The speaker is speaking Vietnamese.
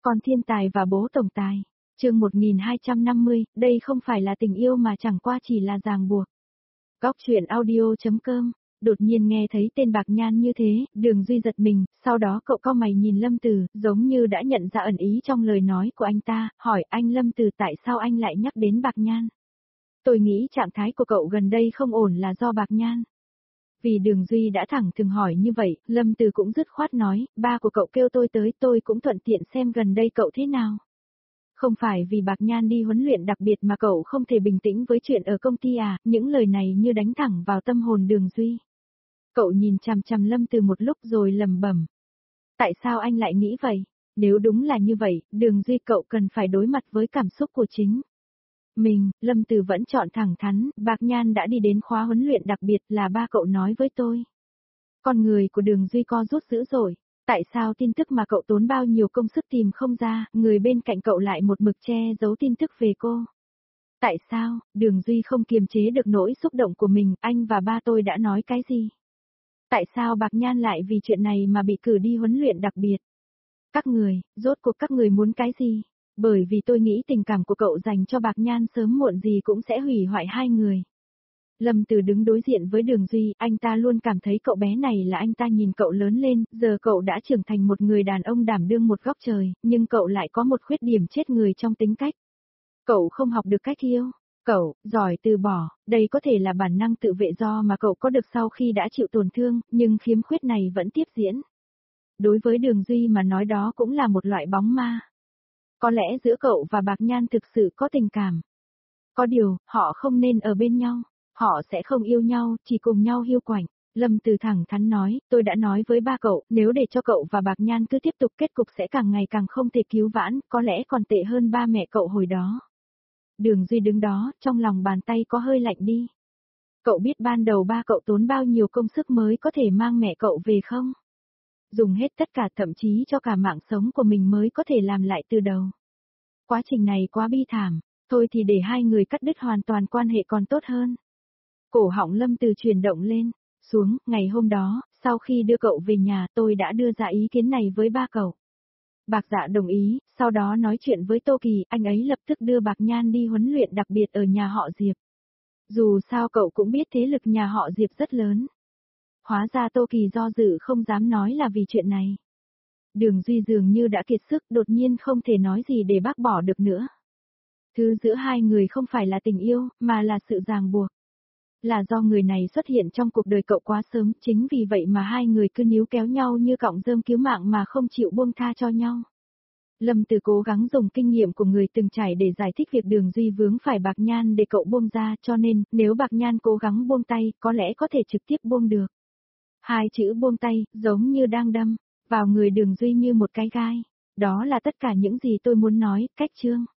Con thiên tài và bố tổng tài. Chương 1250, đây không phải là tình yêu mà chẳng qua chỉ là ràng buộc. Góc truyện audio.com. Đột nhiên nghe thấy tên Bạc Nhan như thế, Đường Duy giật mình, sau đó cậu cau mày nhìn Lâm Từ, giống như đã nhận ra ẩn ý trong lời nói của anh ta, hỏi anh Lâm Từ tại sao anh lại nhắc đến Bạc Nhan. Tôi nghĩ trạng thái của cậu gần đây không ổn là do Bạc Nhan. Vì Đường Duy đã thẳng thừng hỏi như vậy, Lâm Từ cũng dứt khoát nói, ba của cậu kêu tôi tới, tôi cũng thuận tiện xem gần đây cậu thế nào. Không phải vì Bạc Nhan đi huấn luyện đặc biệt mà cậu không thể bình tĩnh với chuyện ở công ty à, những lời này như đánh thẳng vào tâm hồn Đường Duy. Cậu nhìn chằm chằm Lâm Từ một lúc rồi lẩm bẩm. Tại sao anh lại nghĩ vậy? Nếu đúng là như vậy, Đường Duy cậu cần phải đối mặt với cảm xúc của chính mình. Lâm Từ vẫn chọn thẳng thắn, Bạc Nhan đã đi đến khóa huấn luyện đặc biệt là ba cậu nói với tôi. Con người của Đường Duy co rút dữ dội. Tại sao tin tức mà cậu tốn bao nhiêu công sức tìm không ra, người bên cạnh cậu lại một mực che giấu tin tức về cô? Tại sao, Đường Duy không kiềm chế được nỗi xúc động của mình, anh và ba tôi đã nói cái gì? Tại sao Bạc Nhan lại vì chuyện này mà bị cử đi huấn luyện đặc biệt? Các người, rốt cuộc các người muốn cái gì? Bởi vì tôi nghĩ tình cảm của cậu dành cho Bạc Nhan sớm muộn gì cũng sẽ hủy hoại hai người. Lâm Từ đứng đối diện với Đường Duy, anh ta luôn cảm thấy cậu bé này là anh ta nhìn cậu lớn lên, giờ cậu đã trưởng thành một người đàn ông đảm đương một góc trời, nhưng cậu lại có một khuyết điểm chết người trong tính cách. Cậu không học được cách yêu. Cậu, giỏi từ bỏ, đây có thể là bản năng tự vệ do mà cậu có được sau khi đã chịu tổn thương, nhưng khiếm khuyết này vẫn tiếp diễn. Đối với Đường Duy mà nói đó cũng là một loại bóng ma. Có lẽ giữa cậu và Bạc Nhan thực sự có tình cảm. Có điều, họ không nên ở bên nhau. Họ sẽ không yêu nhau, chỉ cùng nhau hiu quạnh. Lâm Từ thẳng thắn nói, tôi đã nói với ba cậu, nếu để cho cậu và Bạc Nhan cứ tiếp tục kết cục sẽ càng ngày càng không thể cứu vãn, có lẽ còn tệ hơn ba mẹ cậu hồi đó. Đường Duy đứng đó, trong lòng bàn tay có hơi lạnh đi. Cậu biết ban đầu ba cậu tốn bao nhiêu công sức mới có thể mang mẹ cậu về không? Dùng hết tất cả thậm chí cho cả mạng sống của mình mới có thể làm lại từ đầu. Quá trình này quá bi thảm, thôi thì để hai người cắt đứt hoàn toàn quan hệ còn tốt hơn. Cổ họng Lâm Từ chuyển động lên, xuống, ngày hôm đó, sau khi đưa cậu về nhà tôi đã đưa ra ý kiến này với ba cậu. Bạc Dạ đồng ý, sau đó nói chuyện với Tô Kỳ, anh ấy lập tức đưa Bạc Nhan đi huấn luyện đặc biệt ở nhà họ Diệp. Dù sao cậu cũng biết thế lực nhà họ Diệp rất lớn. Hóa ra Tô Kỳ do dự không dám nói là vì chuyện này. Đường Duy dường như đã kiệt sức, đột nhiên không thể nói gì để bác bỏ được nữa. Thứ giữa hai người không phải là tình yêu, mà là sự ràng buộc. Là do người này xuất hiện trong cuộc đời cậu quá sớm, chính vì vậy mà hai người cứ níu kéo nhau như cọng rơm cứu mạng mà không chịu buông tha cho nhau. Lâm Từ cố gắng dùng kinh nghiệm của người từng trải để giải thích việc Đường Duy vướng phải Bạc Nhan để cậu buông ra, cho nên, nếu Bạc Nhan cố gắng buông tay, có lẽ có thể trực tiếp buông được. Hai chữ buông tay, giống như đang đâm vào người Đường Duy như một cái gai. Đó là tất cả những gì tôi muốn nói, cách chương.